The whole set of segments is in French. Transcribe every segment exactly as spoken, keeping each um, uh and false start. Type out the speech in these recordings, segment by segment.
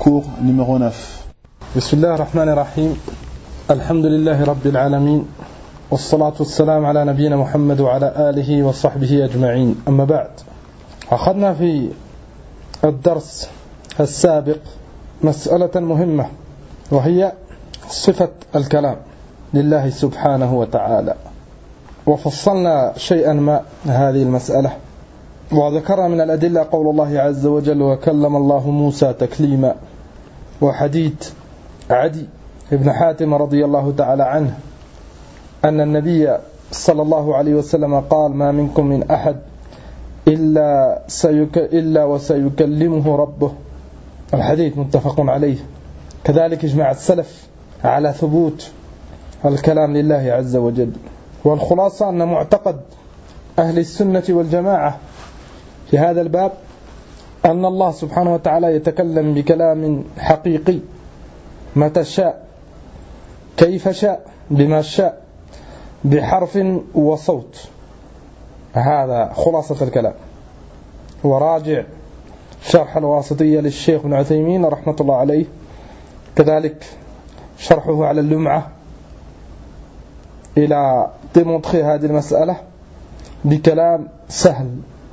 cours numéro neuf. Bismillah ar-Rahman ar-Rahim. Alhamdulillahi Rabbil Alamin. والصلاة والسلام على نبينا محمد وعلى آله وصحبه أجمعين. أما بعد، أخذنا في الدرس السابق مسألة مهمة، وهي صفة الكلام لله سبحانه وتعالى، وفصلنا شيئا ما هذه المسألة، وذكرنا من الأدلة قول الله عز وجل: وكلم الله موسى تكليما، وحديث عدي بن حاتم رضي الله تعالى عنه أن النبي صلى الله عليه وسلم قال: ما منكم من أحد إلا, سيك إلا وسيكلمه ربه. الحديث متفق عليه. كذلك اجمع السلف على ثبوت الكلام لله عز وجل. والخلاصة أن معتقد أهل السنة والجماعة في هذا الباب أن الله سبحانه وتعالى يتكلم بكلام حقيقي متى شاء، كيف شاء، بما شاء، بحرف وصوت. هذا خلاصة الكلام. وراجع شرح الواسطية للشيخ ابن عثيمين رحمة الله عليه، كذلك شرحه على اللمعة، إلى démontrer هذه المسألة بكلام سهل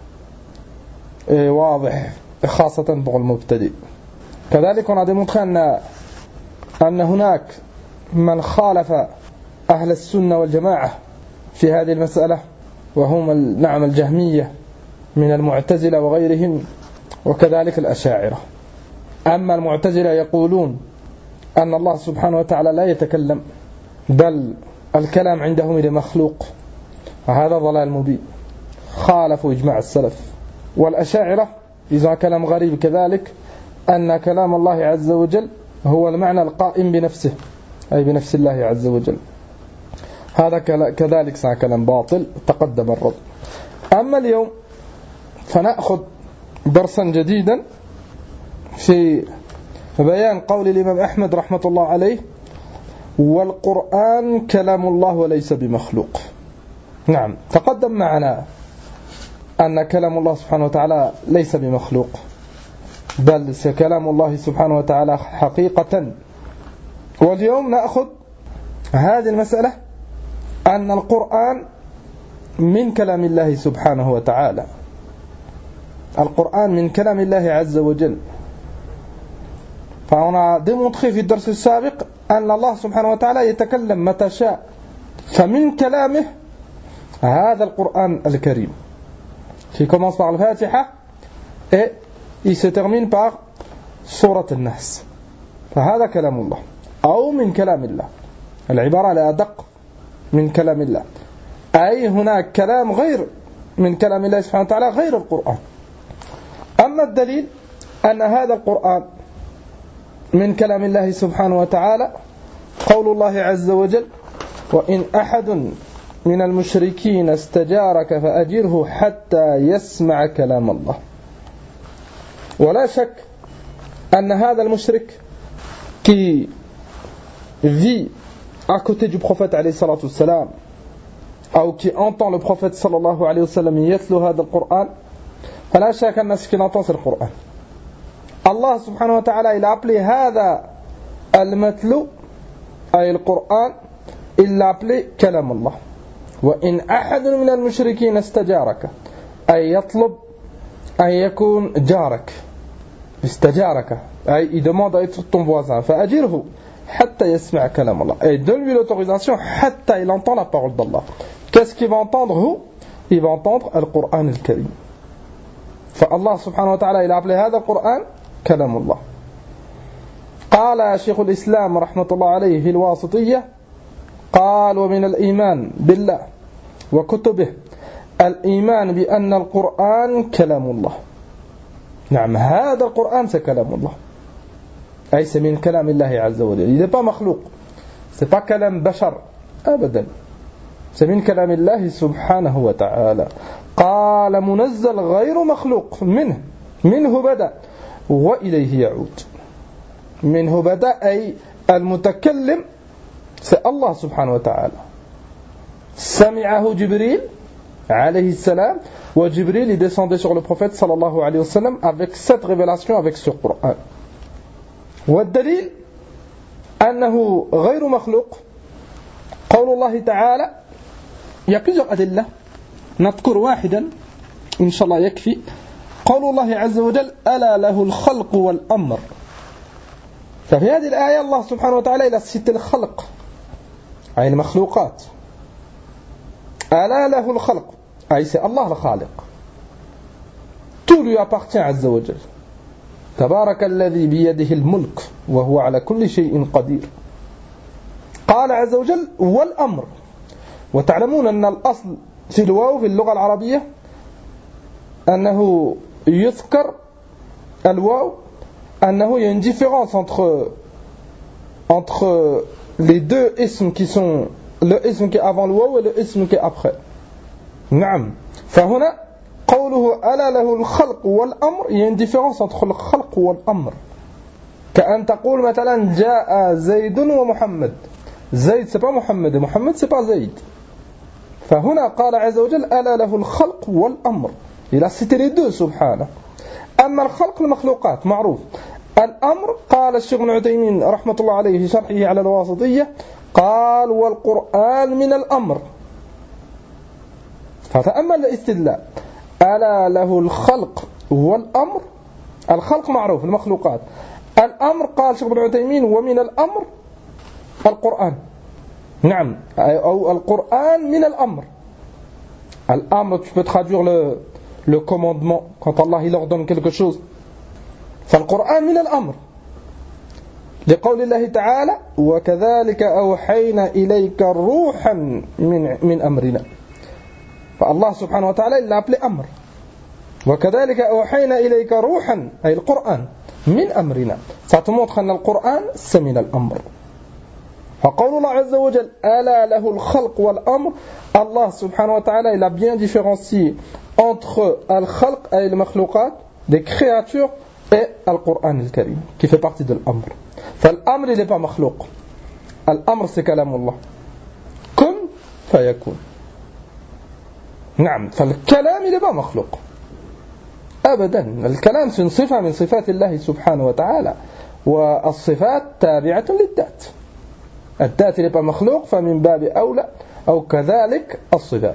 واضح، خاصة pour المبتدئ. كذلك on a démontré أن أن هناك من خالف أهل السنة والجماعة في هذه المسألة، وهم نعم الجهمية من المعتزلة وغيرهم، وكذلك الأشاعرة. أما المعتزلة يقولون أن الله سبحانه وتعالى لا يتكلم، بل الكلام عندهم لمخلوق، وهذا ضلال مبين، خالفوا إجماع السلف. والأشاعرة إذا كلام غريب كذلك، أن كلام الله عز وجل هو المعنى القائم بنفسه، أي بنفس الله عز وجل. هذا كذلك كلام باطل، تقدم الرد. أما اليوم فنأخذ درسا جديدا في بيان قول الإمام أحمد رحمة الله عليه: والقرآن كلام الله وليس بمخلوق. نعم، تقدم معنا أن كلام الله سبحانه وتعالى ليس بمخلوق، بل كلام الله سبحانه وتعالى حقيقة. واليوم نأخذ هذه المسألة أن القرآن من كلام الله سبحانه وتعالى. القرآن من كلام الله عز وجل. فهنا démontré في الدرس السابق أن الله سبحانه وتعالى يتكلم متى شاء، فمن كلامه هذا القرآن الكريم qui commence par le Fatiha et il se termine par سورة الناس. فهذا كلام الله أو من كلام الله. العبارة لا أدق، من كلام الله، أي هناك كلام غير من كلام الله سبحانه وتعالى غير القرآن. أما الدليل أن هذا القرآن من كلام الله سبحانه وتعالى قول الله عز وجل: وإن أحد من المشركين استجارك فأجره حتى يسمع كلام الله. ولا شك أن هذا المشرك qui vit à côté du prophète alayhi salatu wassalam, ou qui entend le prophète sallallahu alayhi wa sallam yatlu هذا القرآن, فلا شك أن ce qu'il entend c'est le Coran. Allah subhanahu wa ta'ala il a appelé هذا المتلو أي القرآن, il l'a appelé كلام الله. وإن أحد من المشركين استجارك أي يطلب أن يكون جارك، استجارك أي il demande à être ton voisin, فأجره حتى يسمع كلام الله, et donne-lui l'autorisation حتى il entend la parole d'Allah. Qu'est-ce qu'il va entendre? Il va entendre le Coran al-Karim. فالله سبحانه وتعالى il a appelé هذا القرآن كلام الله. قال شيخ الإسلام رحمة الله عليه في الواسطية: قال: ومن الإيمان بالله وكتبه الإيمان بأن القرآن كلام الله. نعم، هذا القرآن كلام الله، أي من كلام الله عز وجل. Il n'est pas مخلوق، c'est pas كلام بشر أبدا، c'est من كلام الله سبحانه وتعالى. قال: منزل غير مخلوق، منه منه بدأ وإليه يعود. منه بدأ أي المتكلم c'est Allah subhanahu wa ta'ala. سمعه جبريل عليه السلام, wa Jibril est descendu sur le prophète sallallahu alayhi wa sallam avec cette révélation, avec ce Coran. والدليل أنه غير مخلوق قول الله تعالى. Il y a plusieurs adillah. نذكر واحدا إن شاء الله يكفي. قول الله عز وجل ألا له الخلق والأمر. ففي هذه الآية الله سبحانه وتعالى إلى cité الخلق أي المخلوقات. ألا له الخلق أي c'est Allah le خالق. Tout lui appartient عز وجل. تبارك الذي بيده الملك وهو على كل شيء قدير. قال عز وجل والأمر. وتعلمون أن الأصل في الواو في اللغة العربية أنه يذكر الواو أنه y a une différence entre entre les deux isms qui sont le ism qui est avant le waw et le ism qui est après. نعم. فهنا قوله ألا له الخلق والأمر il y a une différence entre le خلق والأمر. كأن تقول مثلا جاء زيد ومحمد. زيد c'est pas محمد et محمد c'est pas زيد. فهنا قال عز وجل ألا له الخلق والأمر. Il a cité les deux سبحانه. أما الخلق المخلوقات معروف. الأمر قال الشيخ ابن عثيمين رحمة الله عليه في شرحه على الواسطية قال والقرآن من الأمر. فتأمل الاستدلال ألا له الخلق والأمر. الخلق معروف المخلوقات. الأمر قال الشيخ ابن عثيمين ومن الأمر القرآن. نعم أو القرآن من الأمر. الأمر tu peux traduire le le commandement quand Allah il ordonne quelque chose. فالقرآن من الأمر لقول الله تعالى وكذلك أوحينا إليك روحا من من أمرنا. فالله سبحانه وتعالى il l'a appelé أمر. وكذلك أوحينا إليك روحا أي القرآن من أمرنا. Ça te montre أن القرآن c'est من الأمر. فقول الله عز وجل ألا له الخلق والأمر. Allah سبحانه وتعالى il a bien différencié entre al-khalq et les makhlouqat des créatures et al-Qur'an al-Karim qui fait partie de l'amr. فالأمر il n'est pas makhlouq. الأمر c'est كلام الله كن فيكون. نعم فالكلام il n'est pas makhlouq أبدا. الكلام c'est une صفة من صفات الله سبحانه وتعالى والصفات تابعة للذات. الذات il n'est pas makhlouq فمن باب أولى أو كذلك الصفات.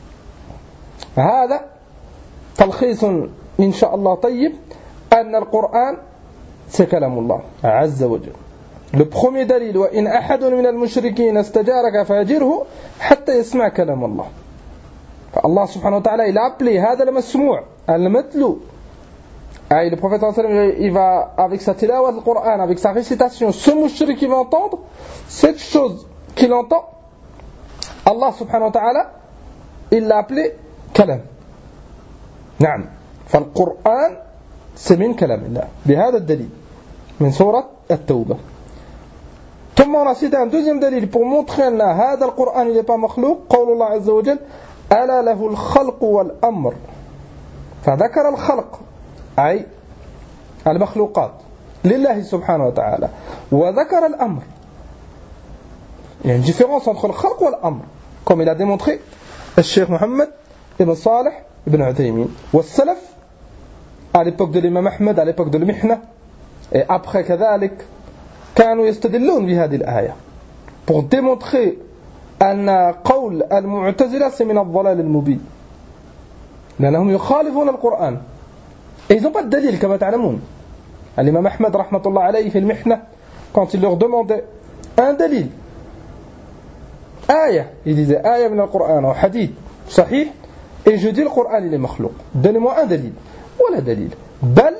هذا تلخيص إن شاء الله طيب أن القرآن c'est كلام الله عز وجل. Le premier دليل وإن أحد من المشركين استجارك فأجره حتى يسمع كلام الله. فالله سبحانه وتعالى il a appelé هذا المسموع المتلو. Et le prophète il va avec sa tilawat du Coran, avec sa récitation, ce mushrik qui va entendre cette chose qu'il entend, Allah subhanahu wa ta'ala il l'a appelé kalam. نعم. فالقرآن c'est من كلام الله بهذا الدليل من سورة التوبة. ثم on a cité un deuxième dalil pour montrer أن هذا القرآن il n'est pas مخلوق. قول الله عز وجل ألا له الخلق والأمر. فذكر الخلق أي المخلوقات لله سبحانه وتعالى وذكر الأمر. Il y a une différence entre le khalq et l'amr comme il a démontré le Cheikh Mohammed ibn Salih ibn Uthaymin wa salaf à l'époque de l'imam Ahmed, à l'époque de l'Mihna et après كذلك كانوا يستدلون بهذه الآية pour démontrer أن قول المعتزلة c'est من الضلال المبين لأنهم يخالفون القرآن. Et ils n'ont pas de dalil, comme تعلمون. L'imam Ahmed, rahmatullah alayhi, في المحنة, quand il leur demandait un dalil, ayah, il disait ayah min al-Qur'an, ou hadith, sahih, et je dis le Qur'an il est makhlouq. Donnez-moi un dalil. ولا دليل. بل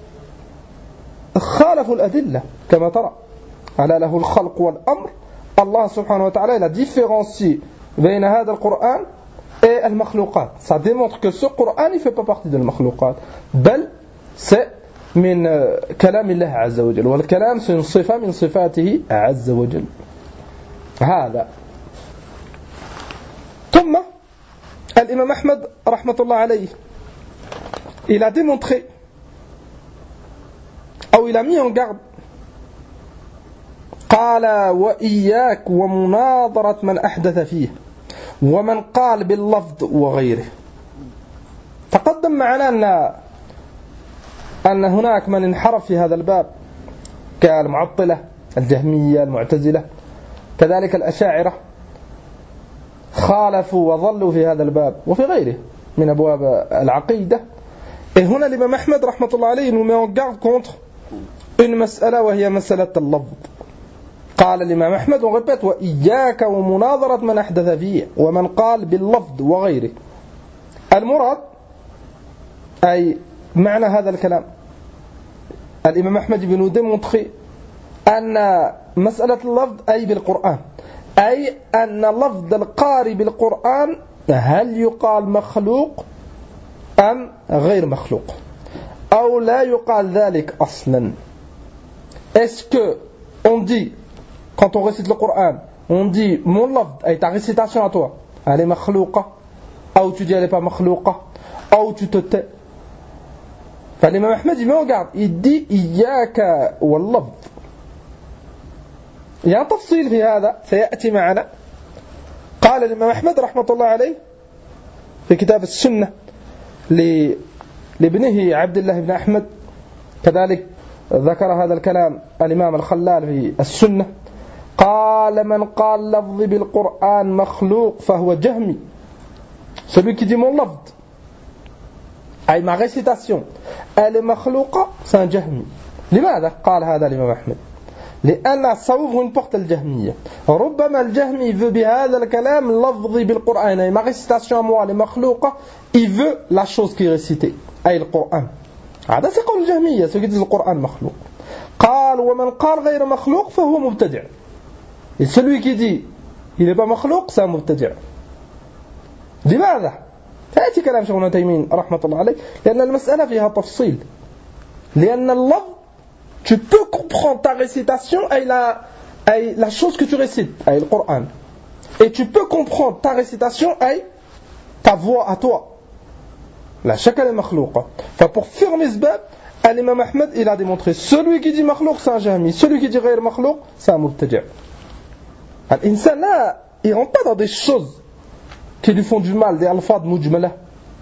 خالفوا الأدلة, كما ترى. ألا له الخلق والأمر. Allah subhanahu wa ta'ala, il a différencié بين هذا القرآن et المخلوقات. Ça démontre que ce Coran il fait pas partie de المخلوقات. بل c'est من كلام الله عز وجل. والكلام c'est une صفة من صفاته عز وجل. هذا. ثم الإمام أحمد رحمة الله عليه il a démontré ou il a mis en garde قال وإياك ومناظرة من أحدث فيه ومن قال باللفظ وغيره. تقدم معنا أن أن هناك من انحرف في هذا الباب كالمعطلة الجهمية المعتزلة كذلك الأشاعرة خالفوا وظلوا في هذا الباب وفي غيره من أبواب العقيدة. Et هنا l'imam Ahmed رحمة الله عليه nous met en garde contre une مسألة وهي مسألة اللفظ. قال الإمام أحمد وربط وإياك ومناظرة من أحدث فيه ومن قال باللفظ وغيره. المراد أي معنى هذا الكلام الإمام أحمد بن démontrer أن مسألة اللفظ أي بالقرآن أي أن لفظ القارئ بالقرآن هل يقال مخلوق أم غير مخلوق أو لا يقال ذلك أصلا. Est-ce que on dit quand on récite le Coran on dit mon lafz et ta récitation à toi elle est makhlouqa ou tu dis elle est pas makhlouqa ou tu te tais. فالإمام أحمد il met en garde il dit إياك واللفظ. Il y a un تفصيل في هذا سيأتي معنا. قال الإمام أحمد رحمة الله عليه في كتاب السنة لابنه عبد الله بن أحمد كذلك ذكر هذا الكلام الإمام الخلال في السنة قال من قال لفظي بالقرآن مخلوق فهو جهمي. Celui qui dit mon lafz أي ma récitation elle est makhlouqa c'est un jahmi. لماذا قال هذا الإمام أحمد لأن ça ouvre une porte الجهمية. ربما الجهمي veut بهذا الكلام لفظي بالقرآن أي ma récitation à moi elle est makhlouqa il veut la chose qui est récitée أي القرآن. هذا c'est قول الجهمية ceux qui disent le Coran مخلوق. قال ومن قال غير مخلوق فهو مبتدع. Et celui qui dit il n'est pas مخلوق c'est un مبتدع. لماذا؟ فأتي كلام شيخ ابن تيمية رحمة الله عليه لأن المسألة فيها تفصيل. لأن اللفظ tu peux comprendre ta récitation et la, et la chose que tu récites et le Coran. Et tu peux comprendre ta récitation et ta voix à toi. La chacun est makhlouqa. Enfin, pour fermer ce bab, l'imam Ahmed il a démontré celui qui dit makhlouq c'est un jahmi, celui qui dit ghayr makhlouq c'est un mubtadi'. L'insan là, il rentre pas dans des choses qui lui font du mal, des alfad mujmala.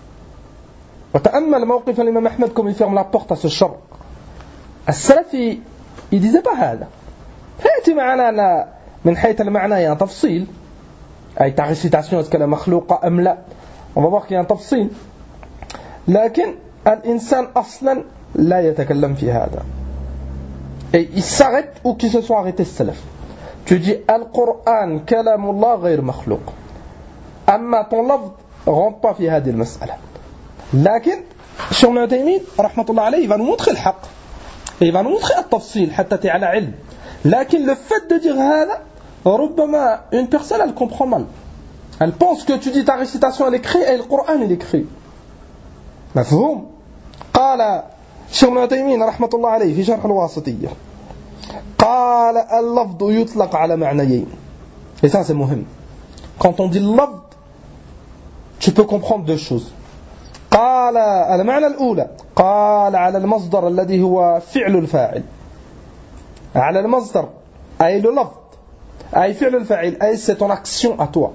وتأمل موقف الإمام أحمد comme il ferme la porte à ce char. السلفي il disait pas هذا. فيأتي معنا من حيث المعنى il y a un تفصيل. أي ta récitation est-ce qu'elle est makhlouqa أم لا. On va voir qu'il y a un تفصيل. لكن الإنسان أصلا لا يتكلم في هذا. Et il s'arrête où qu'il se soit arrêté السلف. Tu dis القرآن كلام الله غير مخلوق. أما ton lafz rentre pas في هذه المسألة. لكن شيخ ابن تيمية رحمة الله عليه il va nous montrer الحق. Il va nous montrer التفصيل حتى تي على علم. لكن le fait de dire هذا ربما une personne elle comprend mal. Elle pense que tu dis ta récitation elle est écrite et le Coran il est écrit. مفهوم؟ قال شيخ ابن تيمية رحمة الله عليه في شرح الواسطية قال اللفظ يطلق على معنيين. Et ça c'est مهم. Quand on dit اللفظ tu peux comprendre deux choses. قال المعنى الأولى قال على المصدر الذي هو فعل الفاعل. على المصدر أي le لفظ أي فعل الفاعل أي c'est ton action à toi.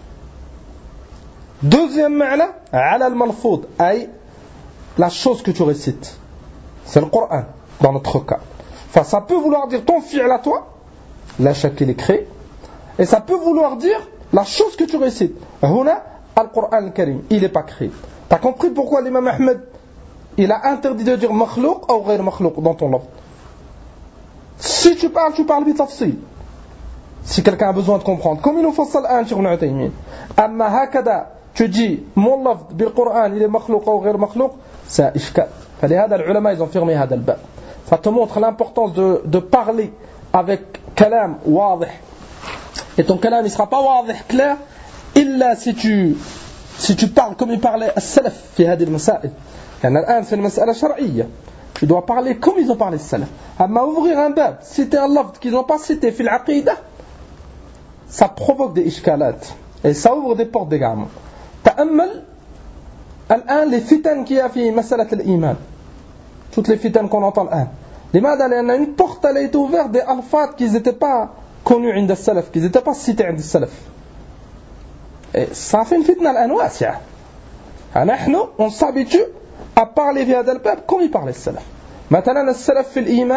Deuxième معنى على الملفوظ أي la chose que tu récites. C'est le Coran dans notre cas. Enfin, ça peut vouloir dire ton fi'l à toi, la shak il est créé, et ça peut vouloir dire la chose que tu récites. Huna al-Qur'an al-Karim, il n'est pas créé. T'as compris pourquoi l'imam Ahmed il a interdit de dire makhlouq ou ghayr makhlouq dans ton lafz. Si tu parles, tu parles bitafsil. Si quelqu'un a besoin de comprendre, comme il nous fassal un sur Ibn Taymiyyah. Amma hakada, tu dis mon lafz bil Qur'an il est makhlouq ou ghayr makhlouq, c'est ishkal. فلهذا العلماء ils ont fermé هذا الباب. Ça te montre l'importance de, de parler avec kalam wadih. Et ton kalam il sera pas wadih clair إلا si tu si tu parles comme il parlait السلف في هذه المسائل. يعني الآن c'est une مسألة شرعية. Tu dois parler comme ils ont parlé السلف. أما ouvrir un bab, citer un lafz qu'ils n'ont pas cité في العقيدة, ça provoque des ishkalat et ça ouvre des portes d'égarement. تأمل الآن les fitan qu'il y a في مسألة الإيمان. Toutes les fitan qu'on entend الآن. لماذا؟ لأن une porte elle a été ouverte des alfat qui n'étaient pas connus عند السلف, qui n'étaient pas cités عند السلف. Et ça fait une fitna الآن واسعة. نحن on s'habitue à parler في هذا الباب comme il parlait السلف. مثلا السلف في الإيمان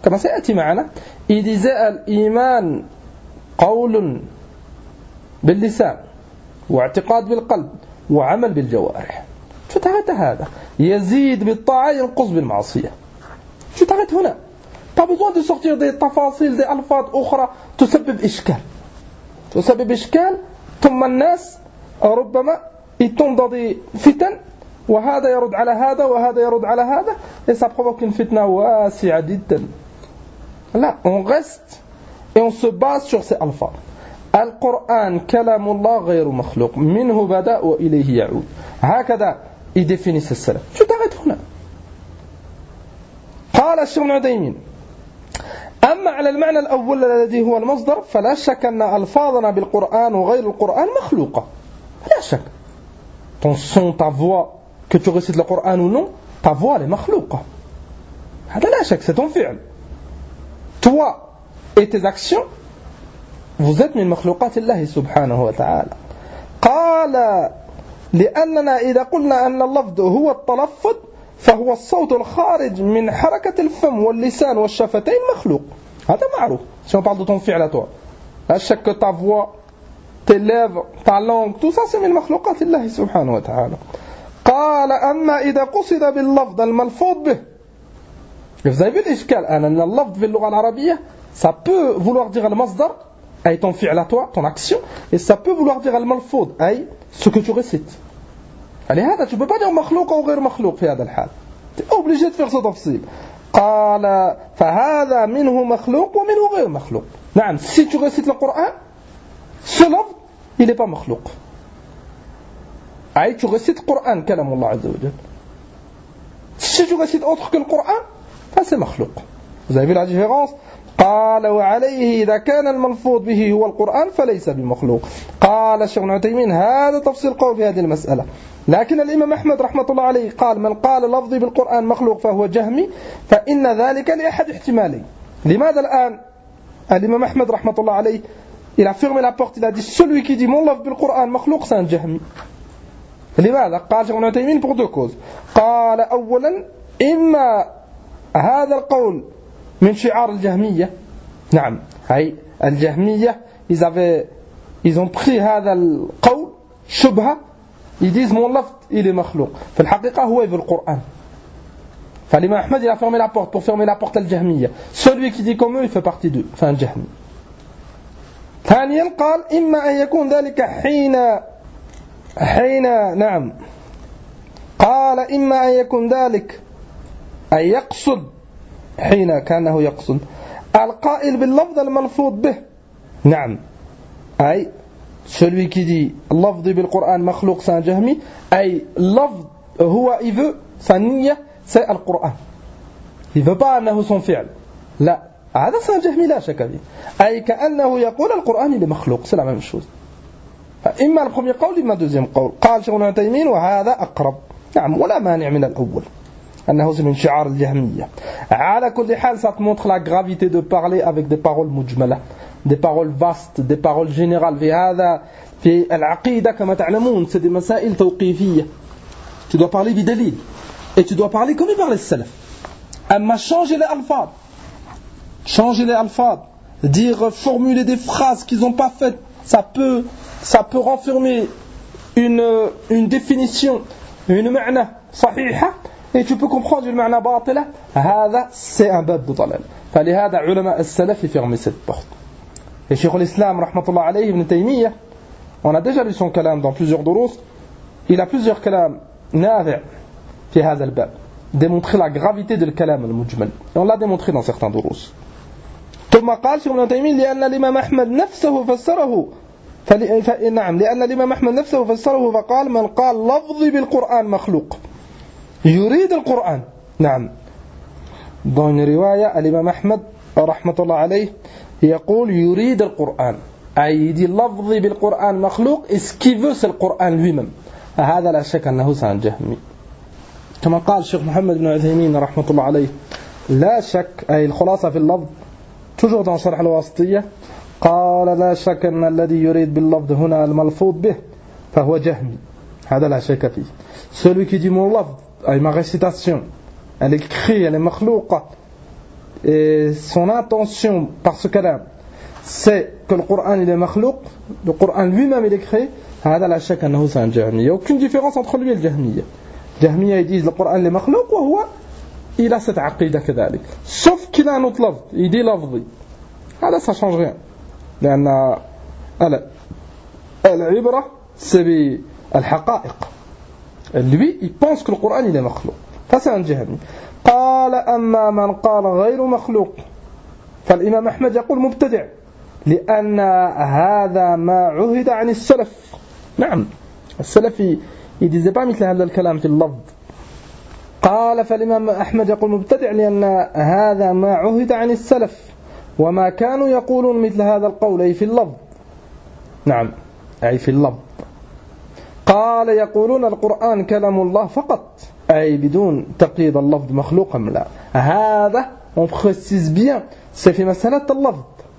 كما سيأتي معنا. Il disait الإيمان قول باللسان واعتقاد بالقلب وعمل بالجوارح. شو تعرف هذا؟ يزيد بالطاعة ينقص بالمعصية. شو تعرف هنا؟ pas besoin de sortir des تفاصيل des ألفاظ أخرى تسبب إشكال تسبب إشكال ثم الناس ربما يتم dans des فتن وهذا يرد على هذا وهذا يرد على هذا et ça provoque une فتنة واسعة جدا. Là on reste et on se base sur ces ألفاظ. القرآن كلام الله غير مخلوق منه بدأ وإليه يعود. هكذا يدفنس السلف. شو تعرف هنا؟ قال الشيخ ابن عثيمين أما على المعنى الأول الذي هو المصدر فلا شك أن ألفاظنا بالقرآن وغير القرآن مخلوقة. لا شك. Ton son, ta voix, que tu récites le Coran ou non, ta voix elle est مخلوقة. هذا لا شك, c'est ton fi'l. Toi et tes actions, vous êtes من مخلوقات الله سبحانه وتعالى. قال لأننا إذا قلنا أن اللفظ هو التلفظ فهو الصوت الخارج من حركة الفم واللسان والشفتين مخلوق. هذا معروف. Si on parle de ton fi'l à toi, la شك que ta voix, tes lèvres, ta langue, tout ça c'est من مخلوقات الله سبحانه وتعالى. قال أما إذا قصد باللفظ الملفوظ به. Vous avez vu l'ishkal, أن اللفظ في اللغة العربية ça peut vouloir dire المصدر أي ton fi'l à toi, ton action, et ça peut vouloir dire الملفوظ أي ce que tu récites. لهذا tu peux pas dire مخلوق أو غير مخلوق في هذا الحال. Tu es obligé de faire ce تفصيل. قال فهذا منه مخلوق ومنه غير مخلوق. نعم, si tu récites le Coran, ce lafz, il n'est pas مخلوق. أي tu récites le Coran, كلام الله عز وجل. Si tu récites autre que le Coran, ça c'est مخلوق. Vous avez vu la différence? قال وعليه إذا كان الملفوظ به هو القرآن فليس بمخلوق. قال الشيخ ابن عثيمين هذا تفصيل قول في هذه المسألة. لكن الإمام أحمد رحمة الله عليه قال من قال لفظي بالقرآن مخلوق فهو جهمي فإن ذلك لأحد احتمالين. لماذا الآن الإمام أحمد رحمة الله عليه il a fermé la porte, il a dit celui qui dit mon lafz بالقرآن مخلوق c'est un jahmi. لماذا؟ قال الشيخ ابن عثيمين pour deux causes. قال أولا إما هذا القول من شعار الجهمية. نعم, هاي الجهمية ils avaient ils ont pris هذا القول شبهة, ils disent mon lafz il est مخلوق. في الحقيقة هو في القرآن. فالإمام أحمد il a fermé la porte pour fermer la porte الجهمية. Celui qui dit comme eux il fait partie d'eux, c'est un jahmi. ثانيا قال إما أن يكون ذلك حين حين نعم قال إما أن يكون ذلك أن يقصد حين كانه يقصد القائل باللفظ الملفوظ به. نعم, أي celui qui dit لفظي بالقرآن مخلوق c'est un jahmi, أي لفظ هو il veut sa niyyah c'est le Coran. Il veut pas أنه son fi'l. لا, هذا c'est un jahmi لا شك فيه. أي كأنه يقول القرآن il est مخلوق, c'est la même chose. إما le premier قول إما deuxième قول. قال شيخ ابن عثيمين وهذا أقرب. نعم, ولا مانع من الأول أنه c'est من شعار الجهمية. على كل حال ça te montre la gravité de parler avec des paroles مجملة, des paroles vastes, des paroles générales. في هذا في العقيدة كما تعلمون c'est des مسائل توقيفية. Tu dois parler بدليل et tu dois parler comme il parlait le salaf. أما changer les alphas, changer les alphas, dire formuler des phrases qu'ils n'ont pas faites, ça peut ça peut renfermer une une définition, une معنى صحيحة, et tu peux comprendre une معنى باطلة. هذا c'est un bab de ضلال. فلهذا علماء السلف ferment cette porte. Et Cheikh al-Islam rahmatullah alayhi ibn Taymiyyah, on a déjà lu son kalam dans plusieurs durus, il a plusieurs kalam nafi' في هذا الباب, démontrer la gravité de الكلام المجمل, et on l'a démontré dans certains durus. ثم قال شيخ ابن تيمية لأن الإمام أحمد نفسه فسره فل... نعم لأن الإمام أحمد نفسه فسره فقال من قال لفظي بالقرآن مخلوق يريد القرآن. نعم, dans une رواية الإمام أحمد رحمة الله عليه يقول يريد القرآن, أي dit لفظي بالقرآن مخلوق, et ce qu'il veut c'est le Coran lui-même. هذا لا شك أنه c'est un jahmi. كما قال الشيخ محمد بن عثيمين رحمة الله عليه لا شك, أي الخلاصة في اللفظ toujours dans شرح الواسطية, قال لا شك أن الذي يريد باللفظ هنا الملفوظ به فهو جهمي. هذا لا شك فيه. Celui qui dit mon lafz, أي ma récitation, elle est créée, elle est makhlouqa, et son intention par ce kalam, c'est que le Coran il est makhlouq, le Coran lui-même il est créé, هذا لا شك أنه c'est un jahmi. Il n'y a aucune différence entre lui et le jahmiya. Jahmiya ils disent le Coran il est makhlouq, وهو il a cette aqida كذلك. Sauf qu'il a un autre lafz, il dit lafzi. هذا ça change rien. لأن العبرة c'est بالحقائق. Lui il pense que le Coran il est makhlouq. Ça c'est un jahmi. قال أما من قال غير مخلوق فالإمام أحمد يقول مبتدع لأن هذا ما عهد عن السلف. نعم السلف يدزي pas مثل هذا الكلام في اللفظ. قال فالإمام أحمد يقول مبتدع لأن هذا ما عهد عن السلف وما كانوا يقولون مثل هذا القول أي في اللفظ. نعم أي في اللفظ. قال يقولون القرآن كلام الله فقط أي بدون تقييد اللفظ مخلوق أم لا. هذا on précise bien c'est في مسألة اللفظ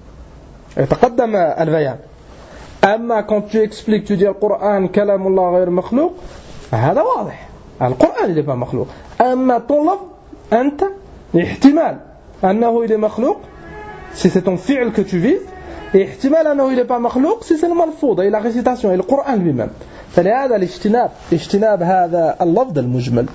يتقدم البيان. أما quand tu expliques tu dis القرآن كلام الله غير مخلوق هذا واضح القرآن il est pas مخلوق. أما ton لفظ أنت احتمال أنه il est مخلوق si c'est ton fi'l que tu vises et احتمال أنه il est pas مخلوق si c'est le malfoud et la récitation et le Coran lui-même. فلهذا الاجتناب اجتناب هذا اللفظ المجمل.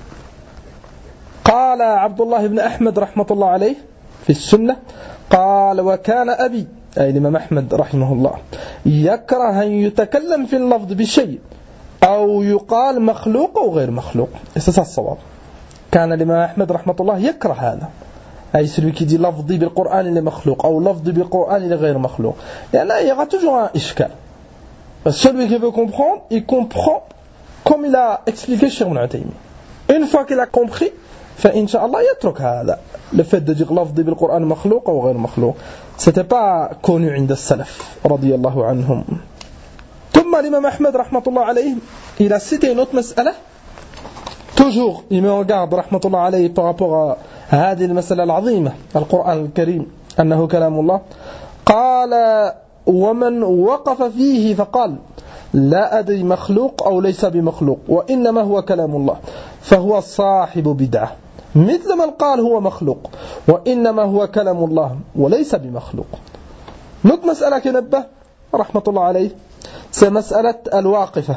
قال عبد الله بن أحمد رحمة الله عليه في السنة قال وكان أبي أي الإمام أحمد رحمه الله يكره أن يتكلم في اللفظ بشيء أو يقال مخلوق أو غير مخلوق. c'est ça الصواب. كان الإمام أحمد رحمة الله يكره هذا أي celui qui dit لفظي بالقرآن il est مخلوق أو لفظي بالقرآن il est غير مخلوق لأن il y aura toujours un إشكال. Celui qui veut comprendre, il comprend comme il a expliqué Cheikh Ibn Uthaymeen. Une fois qu'il a compris, فإنشاء الله يترك هذا. Le fait de dire لفظي بالقرآن مخلوق أو غير مخلوق, c'était pas connu عند السلف رضي الله عنهم. ثم l'imam Ahmed رحمة الله عليه, il a cité une autre مسألة. Toujours, il met en garde رحمة الله عليه par rapport à هذه المسألة العظيمة, القرآن الكريم, أنه كلام الله. قال ومن وقف فيه فقال لا أدري مخلوق أو ليس بمخلوق وإنما هو كلام الله فهو صاحب بدعة مثل من قال هو مخلوق وإنما هو كلام الله وليس بمخلوق. نوت مسألة كنبه رحمة الله عليه c'est مسألة الواقفة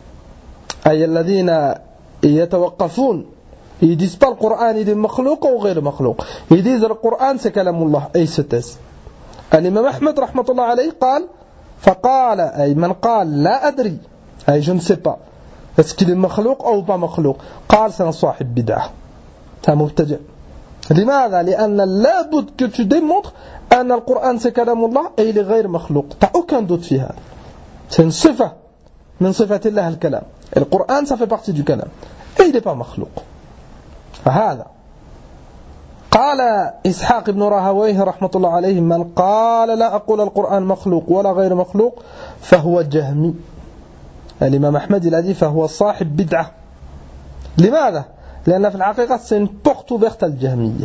أي الذين يتوقفون ils disent pas le Coran il est مخلوق أو غير مخلوق, ils disent le Coran c'est كلام الله et ils se taisent. الإمام أحمد رحمة الله عليه قال فقال أي من قال لا أدري أي je ne sais pas est-ce qu'il est مخلوق أو pas مخلوق قال c'est un صاحب بدعة c'est un مبتدع. لماذا؟ لأن لابد que tu démontres أن القرآن c'est كلام الله et il est غير مخلوق. t'as aucun doute في هذا. c'est une صفة من صفات الله الكلام. le Coran ça fait partie du كلام et il n'est pas مخلوق. هذا قال إسحاق بن راهويه رحمة الله عليه من قال لا أقول القرآن مخلوق ولا غير مخلوق فهو جهمي. الإمام أحمد الذي فهو صاحب بدعة. لماذا؟ لأن في الحقيقة c'est une porte ouverte الجهمية.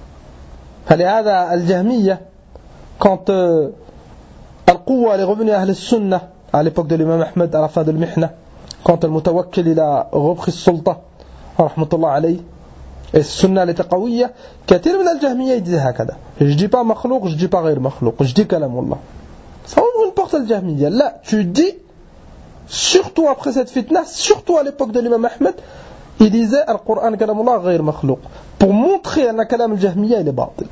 فلهذا الجهمية quand euh, القوة est revenue à أهل السنة à l'époque de l'imam Ahmed à la fin de l'Mihna quand المتوكل il a repris السلطة رحمة الله عليه et السنة elle était قوية, كثير من الجهمية يدي هكذا je dis pas مخلوق je dis pas غير مخلوق je dis كلام الله. ça ouvre une porte الجهمية. là tu dis surtout après cette fitna, surtout à l'époque de l'imam Ahmed, il disait le Coran كلام الله غير مخلوق pour montrer أن كلام الجهمية il est باطل.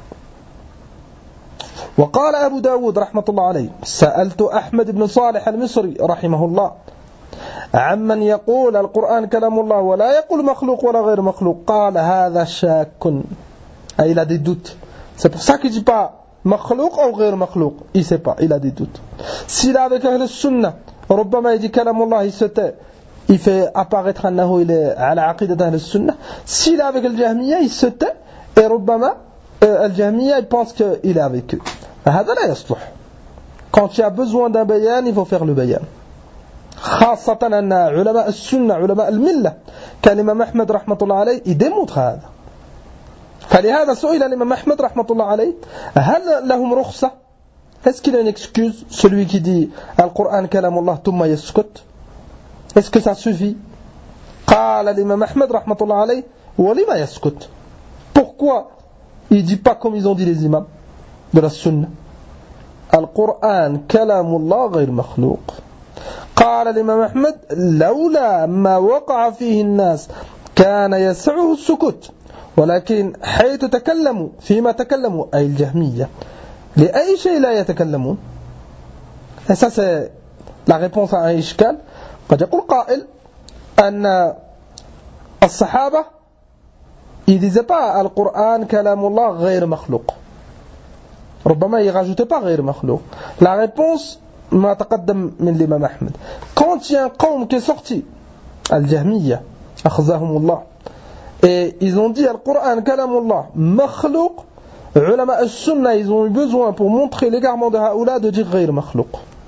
وقال أبو داود رحمة الله عليه سألت أحمد بن صالح المصري رحمه الله عمن يقول القرآن كلام الله ولا يقول مخلوق ولا غير مخلوق قال هذا شاك أي il a des doutes. c'est pour ça qu'il dit pas مخلوق أو غير مخلوق, il sait pas, il a des doutes. s'il est avec أهل السنة ربما يدي كلام الله il se tait, il fait apparaître أنه il est على عقيدة أهل السنة. s'il est avec الجهمية il se tait et ربما الجهمية il pense qu'il est avec eux. هذا لا يصلح. quand tu as besoin d'un bayan il faut faire le bayan. خاصة أن علماء السنة علماء الملة كالإمام أحمد رحمة الله عليه يدموت هذا. فلهذا سئل الإمام أحمد رحمة الله عليه هل لهم رخصة؟ est-ce qu'il a une excuse celui qui dit القرآن كلام الله ثم يسكت? est-ce que ça suffit? قال الإمام أحمد رحمة الله عليه ولما يسكت? pourquoi il ne dit pas comme ils ont dit les imams de la sunna. Al-Qur'an kalamullah ghayr makhlouq. قال الإمام أحمد لولا ما وقع فيه الناس كان يسعه السكوت ولكن حيث تكلموا فيما تكلموا أي الجهمية لأي شيء لا يتكلمون. Et ça c'est la réponse à un إشكال. قد يقول قائل أن الصحابة ils disaient pas Al-Qur'an kalamullah غير مخلوق. ربما ils rajoutaient pas غير مخلوق. La réponse ما تقدم من الإمام أحمد. Quand il y a un قوم qui est sorti, Al-Jahmiyya, أخزاهم الله, et ils ont dit Al-Qur'an kalamullah makhlouq, ulama al-sunna, ils ont eu besoin pour montrer l'égarement de Haoula de dire غير مخلوق.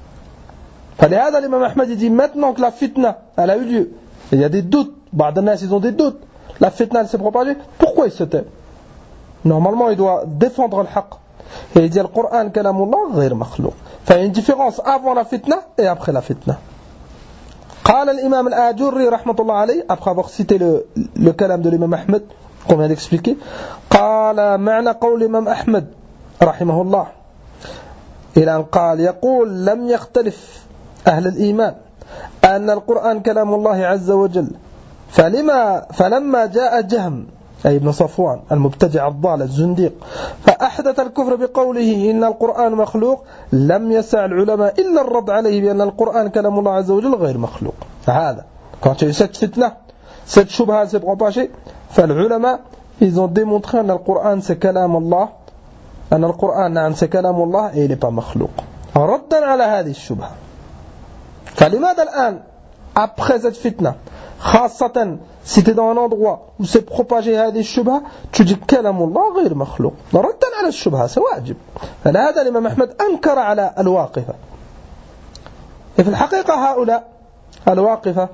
فلهذا l'imam Ahmad il dit maintenant que la fitna elle a eu lieu, il y a des doutes, بعض الناس ils ont des doutes, la fitna elle s'est propagée, pourquoi il se tait? Normalement il doit défendre le haqq. Et il dit le Coran kalamullah غير مخلوق. Enfin, il y a une différence avant la fitna et après la fitna. قال الإمام الآجري رحمة الله عليه, après avoir cité le, le kalam de l'imam Ahmed qu'on vient d'expliquer, قال معنى قول الإمام أحمد رحمه الله إلى أن قال يقول لم يختلف أهل الإيمان أن القرآن كلام الله عز وجل فلما فلما جاء جهم أي ابن صفوان المبتدع الضال الزنديق فأحدث الكفر بقوله إن القرآن مخلوق لم يسع العلماء إلا الرد عليه بأن القرآن كلام الله عز وجل غير مخلوق. هذا quand il y a eu cette fitna, cette shubha s'est propagée, فالعلماء ils ont démontré أن القرآن c'est كلام الله, أن القرآن نعم c'est كلام الله et il n'est pas مخلوق ردا على هذه الشبهة. فلماذا الآن après cette fitna خاصة si tu es dans un endroit où c'est propagé هذه الشبهة tu dis كلام الله غير مخلوق ردا على الشبهة c'est واجب. فلهذا الإمام أحمد أنكر على الواقفة. في الحقيقة هؤلاء الواقفة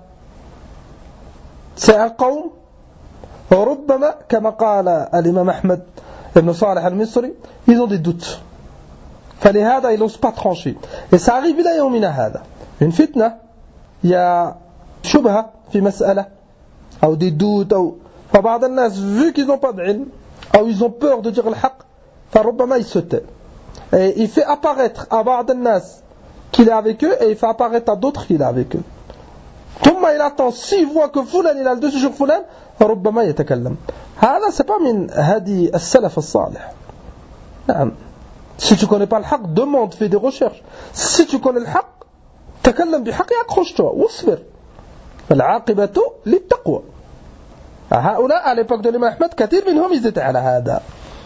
c'est un قوم ربما كما قال الإمام أحمد ابن صالح المصري ils ont des doutes. فلهذا ils n'osent pas trancher. Et ça arrive إلى يومنا هذا une fitna, il y a شبهة في مسألة أو des doutes أو فبعض الناس vu qu'ils n'ont pas d'ilm أو ils ont peur de dire le haqq فربما ils se tait et il fait apparaître à بعض الناس qu'il est avec eux et il fait apparaître à d'autres qu'il est avec eux. ثم il attend s'il voit que fulan il a le dessus sur fulan فربما يتكلم. هذا c'est pas من هدي السلف الصالح. نعم. Si tu connais pas le haqq, demande, fais des recherches. Si tu connais le haqq, تكلم بحق accroche-toi واصبر. العاقبة للتقوى. هؤلاء à l'époque de l'imam Ahmed كثير منهم ils étaient على هذا.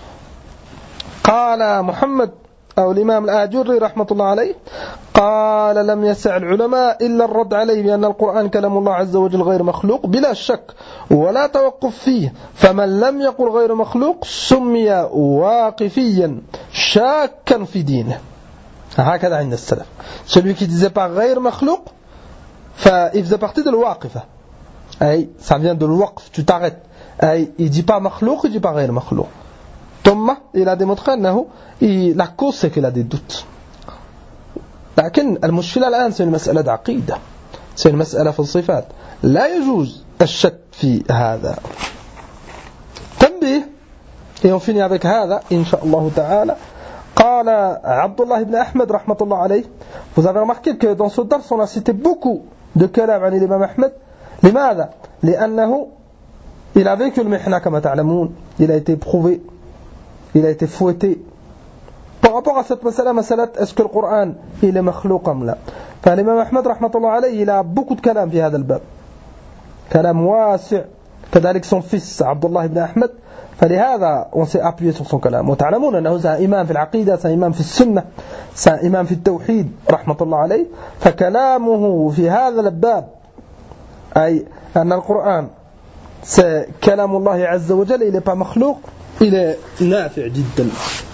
قال محمد أو الإمام الآجري رحمة الله عليه قال لم يسع العلماء إلا الرد عليه بأن القرآن كلام الله عز وجل غير مخلوق بلا شك ولا توقف فيه فمن لم يقل غير مخلوق سمي واقفيا شاكا في دينه. هكذا عند السلف. Celui qui disait pas غير مخلوق il faisait partie de l'waqifah. Ça vient de l'waqf, tu t'arrêtes. Il dit pas makhlouq, il dit pas غير مخلوق. Thomas, il a démontré أنه la cause c'est qu'il a des doutes. لكن المشكلة الآن c'est une مسألة عقيدة, c'est une مسألة في الصفات, لا يجوز الشك في هذا. تنبيه, et on finit avec هذا إن شاء الله تعالى. قال عبد الله بن أحمد رحمة الله عليه, vous avez remarqué que dans ce dars on a cité beaucoup de kalam عن الإمام أحمد. لماذا؟ لأنه il a vécu le mihna كما تعلمون, il a été éprouvé, il a été fouetté par rapport à cette masala, masalat est-ce que le Coran il est makhlouq am la. فالإمام أحمد رحمة الله عليه il a beaucoup de kalam في هذا الباب, كلام واسع. كذلك son fils عبد الله بن أحمد, فلهذا on s'est appuyé sur son kalam. وتعلمون أنه c'est un imam في العقيدة, c'est un imam في السنة, c'est un imam في التوحيد رحمة الله عليه. فكلامه في هذا الباب أي أن القرآن c'est كلام الله عز وجل, il n'est pas makhlouq, il est نافع جدا.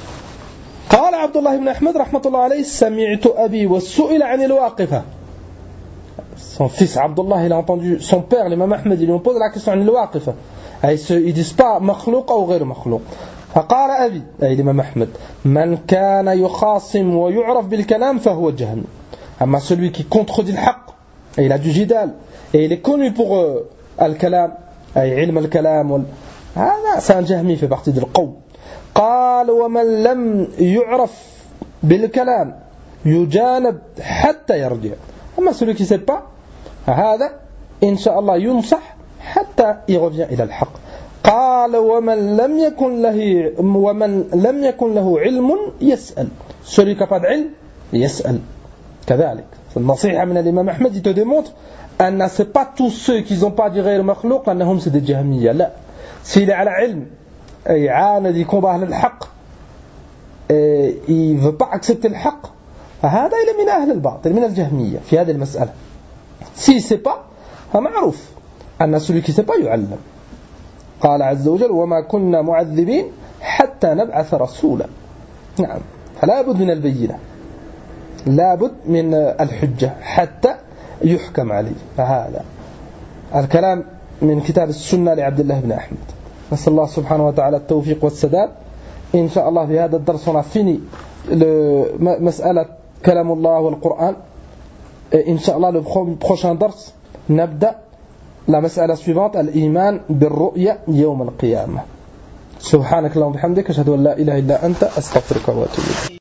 قال عبد الله بن أحمد رحمة الله عليه سمعت أبي والسئل عن الواقفة. Son fils Abdullah il a entendu son père l'imam Ahmed, il lui pose la question عن الواقفة. Ils disent pas مخلوق أو غير مخلوق. فقال أبي أي الإمام أحمد من كان يخاصم ويعرف بالكلام فهو جهمي. أما celui qui contredit le haqq, et il a du jidal et il est connu pour euh, al-kalam, أي علم الكلام وال... هذا c'est un jahmi, fait partie du qawm. قال ومن لم يعرف بالكلام يجانب حتى يرجع. أما celui qui ne sait pas, هذا إن شاء الله ينصح حتى il revient إلى الحق. قال ومن لم يكن له ومن لم يكن له علم يسأل. celui qui n'a pas d'ilm يسأل. كذلك النصيحة من الإمام أحمد, il te démontre أن ce n'est pas tous ceux qui n'ont pas dit غير مخلوق أنهم c'est des جهمية. لا, s'il est على علم يعاند يكون أهل الحق, il ne veut pas accepter الحق, هذا إلى من أهل الباطل من الجهمية في هذه المسألة. s'il ne sait pas, فمعروف أن celui qui ne sait pas يعلم. قال عز وجل وما كنا معذبين حتى نبعث رسولا. نعم, فلا بد من البينة, لا بد من الحجة حتى يحكم عليه. فهذا الكلام من كتاب السنة لعبد الله بن أحمد. نسأل الله سبحانه وتعالى التوفيق والسداد. إن شاء الله في هذا الدرس on a fini مسألة كلام الله والقرآن. إن شاء الله le prochain درس نبدأ la مسألة suivante, الإيمان بالرؤية يوم القيامة. سبحانك اللهم وبحمدك أشهد أن لا إله إلا أنت أستغفرك وأتوب إليك.